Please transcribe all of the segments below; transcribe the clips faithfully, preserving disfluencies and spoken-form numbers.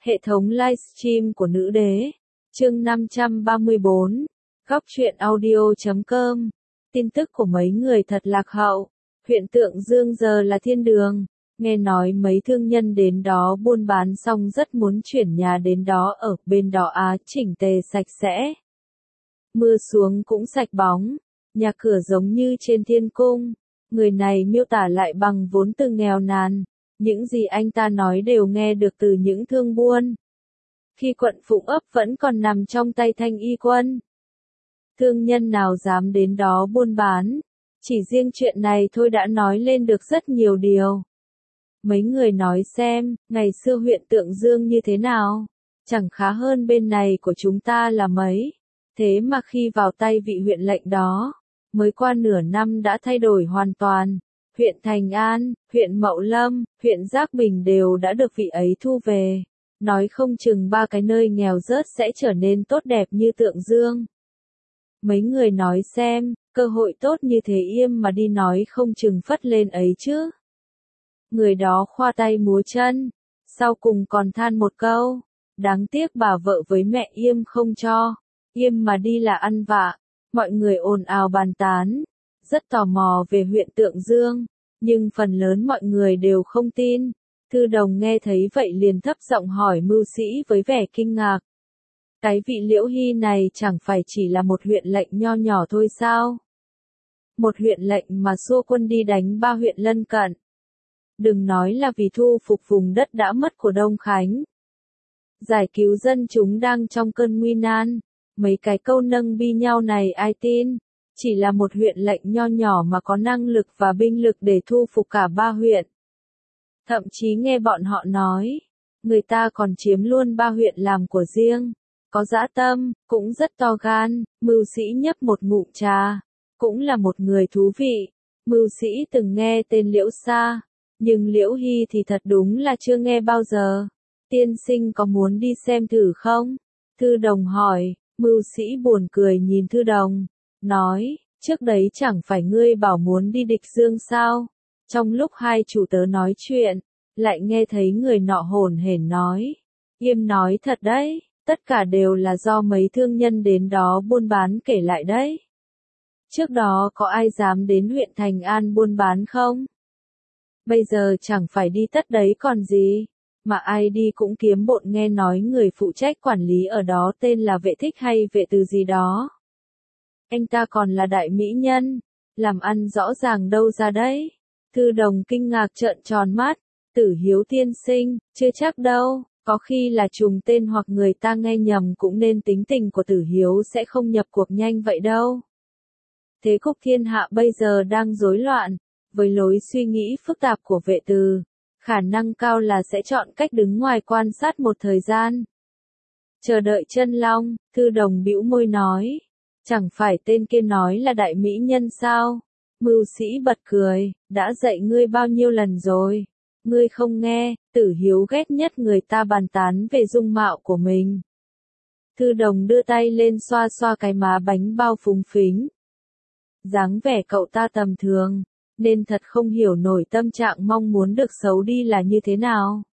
Hệ thống livestream của nữ đế. Chương năm trăm ba mươi bốn. Góc truyện audio chấm com. Tin tức của mấy người thật lạc hậu. Huyện Tượng Dương giờ là thiên đường. Nghe nói mấy thương nhân đến đó buôn bán xong rất muốn chuyển nhà đến đó ở, bên đó á chỉnh tề sạch sẽ. Mưa xuống cũng sạch bóng. Nhà cửa giống như trên thiên cung. Người này miêu tả lại bằng vốn từ nghèo nàn. Những gì anh ta nói đều nghe được từ những thương buôn. Khi quận Phụng Ấp vẫn còn nằm trong tay Thanh Y Quân. Thương nhân nào dám đến đó buôn bán. Chỉ riêng chuyện này thôi đã nói lên được rất nhiều điều. Mấy người nói xem, ngày xưa huyện Tượng Dương như thế nào? Chẳng khá hơn bên này của chúng ta là mấy. Thế mà khi vào tay vị huyện lệnh đó, mới qua nửa năm đã thay đổi hoàn toàn. Huyện Thành An, huyện Mậu Lâm, huyện Giác Bình đều đã được vị ấy thu về. Nói không chừng ba cái nơi nghèo rớt sẽ trở nên tốt đẹp như Tượng Dương. Mấy người nói xem, cơ hội tốt như thế im mà đi nói không chừng phất lên ấy chứ. Người đó khoa tay múa chân, sau cùng còn than một câu, đáng tiếc bà vợ với mẹ im không cho, im mà đi là ăn vạ. Mọi người ồn ào bàn tán, rất tò mò về huyện Tượng Dương, nhưng phần lớn mọi người đều không tin. Thư Đồng nghe thấy vậy liền thấp giọng hỏi mưu sĩ với vẻ kinh ngạc. Cái vị Liễu Hy này chẳng phải chỉ là một huyện lệnh nho nhỏ thôi sao? Một huyện lệnh mà xua quân đi đánh ba huyện lân cận. Đừng nói là vì thu phục vùng đất đã mất của Đông Khánh. Giải cứu dân chúng đang trong cơn nguy nan. Mấy cái câu nâng bi nhau này ai tin, chỉ là một huyện lệnh nho nhỏ mà có năng lực và binh lực để thu phục cả ba huyện. Thậm chí nghe bọn họ nói, người ta còn chiếm luôn ba huyện làm của riêng, có dã tâm, cũng rất to gan. Mưu sĩ nhấp một ngụm trà, cũng là một người thú vị. Mưu sĩ từng nghe tên Liễu Sa, nhưng Liễu Hy thì thật đúng là chưa nghe bao giờ. Tiên sinh có muốn đi xem thử không? Thư Đồng hỏi. Mưu sĩ buồn cười nhìn Thư Đồng, nói, trước đấy chẳng phải ngươi bảo muốn đi Địch Dương sao? Trong lúc hai chủ tớ nói chuyện, lại nghe thấy người nọ hổn hển nói, Yêm nói thật đấy, tất cả đều là do mấy thương nhân đến đó buôn bán kể lại đấy. Trước đó có ai dám đến huyện Thành An buôn bán không? Bây giờ chẳng phải đi tất đấy còn gì. Mà ai đi cũng kiếm bộn, nghe nói người phụ trách quản lý ở đó tên là Vệ Thích hay Vệ Từ gì đó. Anh ta còn là đại mỹ nhân, làm ăn rõ ràng đâu ra đấy. Thư Đồng kinh ngạc trợn tròn mắt, Tử Hiếu tiên sinh, chưa chắc đâu, có khi là trùng tên hoặc người ta nghe nhầm, cũng nên tính tình của Tử Hiếu sẽ không nhập cuộc nhanh vậy đâu. Thế cục thiên hạ bây giờ đang rối loạn, với lối suy nghĩ phức tạp của Vệ Từ. Khả năng cao là sẽ chọn cách đứng ngoài quan sát một thời gian. Chờ đợi chân long, Thư Đồng bĩu môi nói. Chẳng phải tên kia nói là đại mỹ nhân sao? Mưu sĩ bật cười, đã dạy ngươi bao nhiêu lần rồi. Ngươi không nghe, Tử Hiếu ghét nhất người ta bàn tán về dung mạo của mình. Thư Đồng đưa tay lên xoa xoa cái má bánh bao phúng phính. Dáng vẻ cậu ta tầm thường, nên thật không hiểu nổi tâm trạng mong muốn được xấu đi là như thế nào.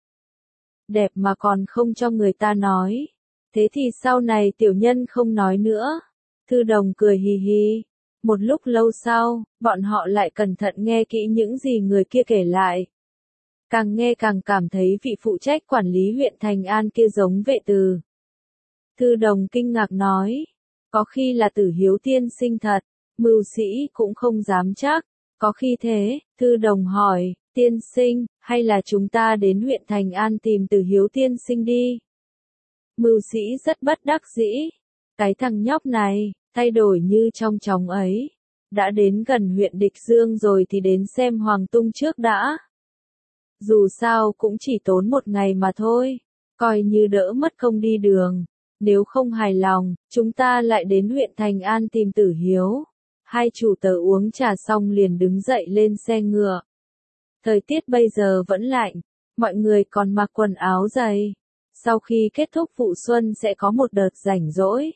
Đẹp mà còn không cho người ta nói. Thế thì sau này tiểu nhân không nói nữa. Thư Đồng cười hì hì. Một lúc lâu sau, bọn họ lại cẩn thận nghe kỹ những gì người kia kể lại. Càng nghe càng cảm thấy vị phụ trách quản lý huyện Thành An kia giống Vệ Từ. Thư Đồng kinh ngạc nói. Có khi là Tử Hiếu tiên sinh thật, mưu sĩ cũng không dám chắc. Có khi thế, Thư Đồng hỏi, tiên sinh, hay là chúng ta đến huyện Thành An tìm Tử Hiếu tiên sinh đi? Mưu sĩ rất bất đắc dĩ. Cái thằng nhóc này, thay đổi như trong chóng ấy. Đã đến gần huyện Địch Dương rồi thì đến xem Hoàng Tung trước đã. Dù sao cũng chỉ tốn một ngày mà thôi, coi như đỡ mất công đi đường. Nếu không hài lòng, chúng ta lại đến huyện Thành An tìm Tử Hiếu. Hai chủ tớ uống trà xong liền đứng dậy lên xe ngựa. Thời tiết bây giờ vẫn lạnh, mọi người còn mặc quần áo dày. Sau khi kết thúc vụ xuân sẽ có một đợt rảnh rỗi.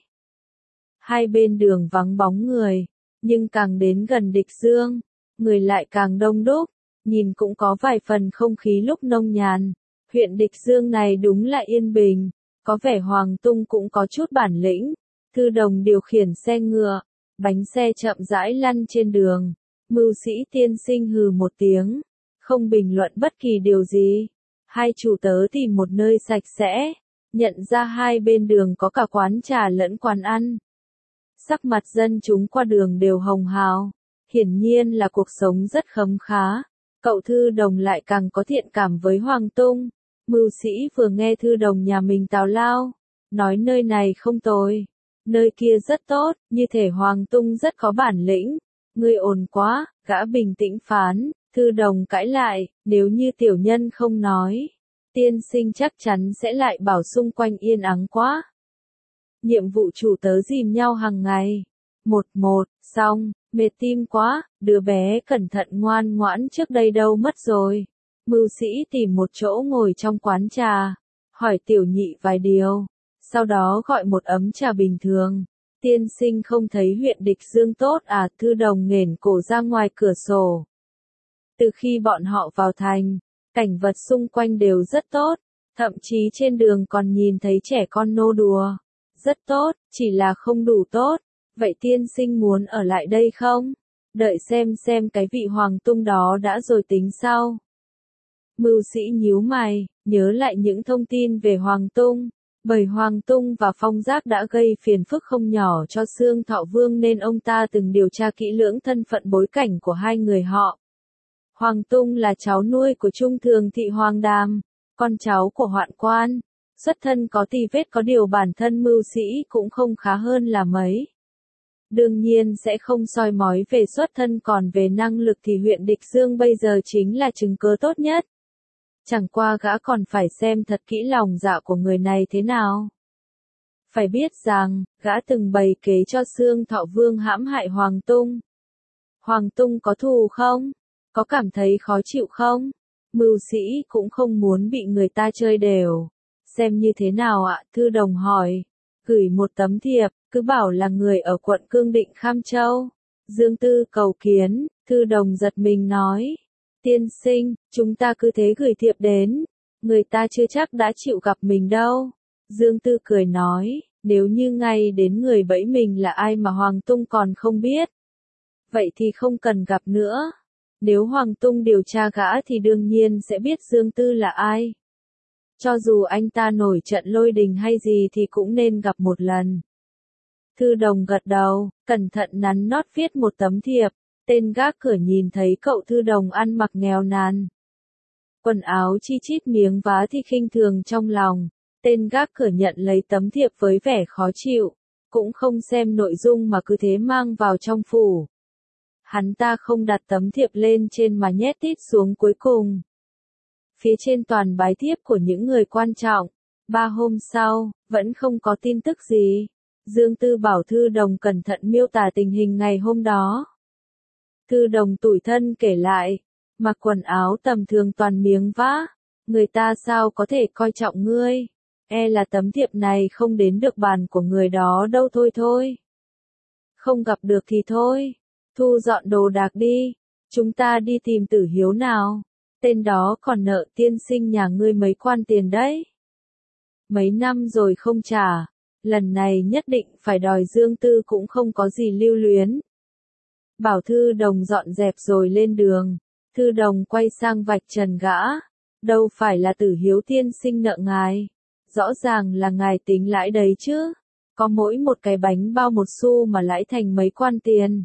Hai bên đường vắng bóng người, nhưng càng đến gần Địch Dương, người lại càng đông đúc, nhìn cũng có vài phần không khí lúc nông nhàn. Huyện Địch Dương này đúng là yên bình, có vẻ Hoàng Tung cũng có chút bản lĩnh. Thư Đồng điều khiển xe ngựa, bánh xe chậm rãi lăn trên đường. Mưu Sĩ tiên sinh hừ một tiếng, không bình luận bất kỳ điều gì. Hai chủ tớ tìm một nơi sạch sẽ, nhận ra hai bên đường có cả quán trà lẫn quán ăn. Sắc mặt dân chúng qua đường đều hồng hào, hiển nhiên là cuộc sống rất khấm khá. Cậu Thư Đồng lại càng có thiện cảm với Hoàng Tung. Mưu Sĩ vừa nghe Thư Đồng nhà mình tào lao, nói nơi này không tồi, nơi kia rất tốt, như thể Hoàng Tung rất có bản lĩnh. Ngươi ồn quá, gã bình tĩnh phán. Thư Đồng cãi lại, nếu như tiểu nhân không nói, tiên sinh chắc chắn sẽ lại bảo xung quanh yên ắng quá. Nhiệm vụ chủ tớ dìm nhau hàng ngày. Một một, xong, mệt tim quá, đứa bé cẩn thận ngoan ngoãn trước đây đâu mất rồi. Mưu Sĩ tìm một chỗ ngồi trong quán trà, hỏi tiểu nhị vài điều, sau đó gọi một ấm trà bình thường. Tiên sinh không thấy huyện Địch Dương tốt à? Thư Đồng nghển cổ ra ngoài cửa sổ. Từ khi bọn họ vào thành, cảnh vật xung quanh đều rất tốt, thậm chí trên đường còn nhìn thấy trẻ con nô đùa. Rất tốt, chỉ là không đủ tốt. Vậy tiên sinh muốn ở lại đây không? Đợi xem xem cái vị Hoàng Tung đó đã rồi tính sau. Mưu Sĩ nhíu mày, nhớ lại những thông tin về Hoàng Tung. Bởi Hoàng Tung và Phong Giác đã gây phiền phức không nhỏ cho Xương Thọ Vương nên ông ta từng điều tra kỹ lưỡng thân phận bối cảnh của hai người họ. Hoàng Tung là cháu nuôi của Trung Thường Thị Hoàng Đàm, con cháu của Hoạn Quan. Xuất thân có tì vết, có điều bản thân Mưu Sĩ cũng không khá hơn là mấy. Đương nhiên sẽ không soi mói về xuất thân, còn về năng lực thì huyện Địch Dương bây giờ chính là chứng cớ tốt nhất. Chẳng qua gã còn phải xem thật kỹ lòng dạ của người này thế nào. Phải biết rằng, gã từng bày kế cho Xương Thọ Vương hãm hại Hoàng Tung. Hoàng Tung có thù không? Có cảm thấy khó chịu không? Mưu Sĩ cũng không muốn bị người ta chơi đều. Xem như thế nào ạ? Thư Đồng hỏi. Gửi một tấm thiệp, cứ bảo là người ở quận Cương Định Kham Châu. Dương Tư cầu kiến. Thư Đồng giật mình nói. Tiên sinh, chúng ta cứ thế gửi thiệp đến. Người ta chưa chắc đã chịu gặp mình đâu. Dương Tư cười nói, nếu như ngay đến người bẫy mình là ai mà Hoàng Tung còn không biết. Vậy thì không cần gặp nữa. Nếu Hoàng Tung điều tra gã thì đương nhiên sẽ biết Dương Tư là ai. Cho dù anh ta nổi trận lôi đình hay gì thì cũng nên gặp một lần. Thư Đồng gật đầu, cẩn thận nắn nót viết một tấm thiệp. Tên gác cửa nhìn thấy cậu Thư Đồng ăn mặc nghèo nàn, quần áo chi chít miếng vá thì khinh thường trong lòng. Tên gác cửa nhận lấy tấm thiệp với vẻ khó chịu, cũng không xem nội dung mà cứ thế mang vào trong phủ. Hắn ta không đặt tấm thiệp lên trên mà nhét tít xuống cuối cùng. Phía trên toàn bái thiếp của những người quan trọng. Ba hôm sau, vẫn không có tin tức gì. Dương Tư bảo Thư Đồng cẩn thận miêu tả tình hình ngày hôm đó. Thư Đồng tủi thân kể lại, mặc quần áo tầm thường toàn miếng vá, người ta sao có thể coi trọng ngươi, e là tấm thiệp này không đến được bàn của người đó đâu. Thôi thôi, không gặp được thì thôi, thu dọn đồ đạc đi, chúng ta đi tìm Tử Hiếu nào, tên đó còn nợ tiên sinh nhà ngươi mấy quan tiền đấy. Mấy năm rồi không trả, lần này nhất định phải đòi. Dương Tư cũng không có gì lưu luyến. Bảo Thư Đồng dọn dẹp rồi lên đường. Thư Đồng quay sang vạch trần gã. Đâu phải là Tử Hiếu tiên sinh nợ ngài. Rõ ràng là ngài tính lãi đấy chứ. Có mỗi một cái bánh bao một xu mà lãi thành mấy quan tiền.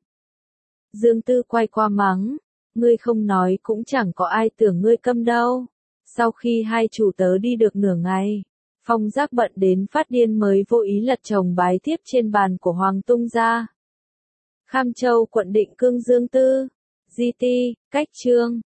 Dương Tư quay qua mắng. Ngươi không nói cũng chẳng có ai tưởng ngươi câm đâu. Sau khi hai chủ tớ đi được nửa ngày, Phong Giác bận đến phát điên mới vô ý lật chồng bái thiếp trên bàn của Hoàng Tung ra. Kham Châu quận Định Cương. Dương Tư, giê tê, cách chương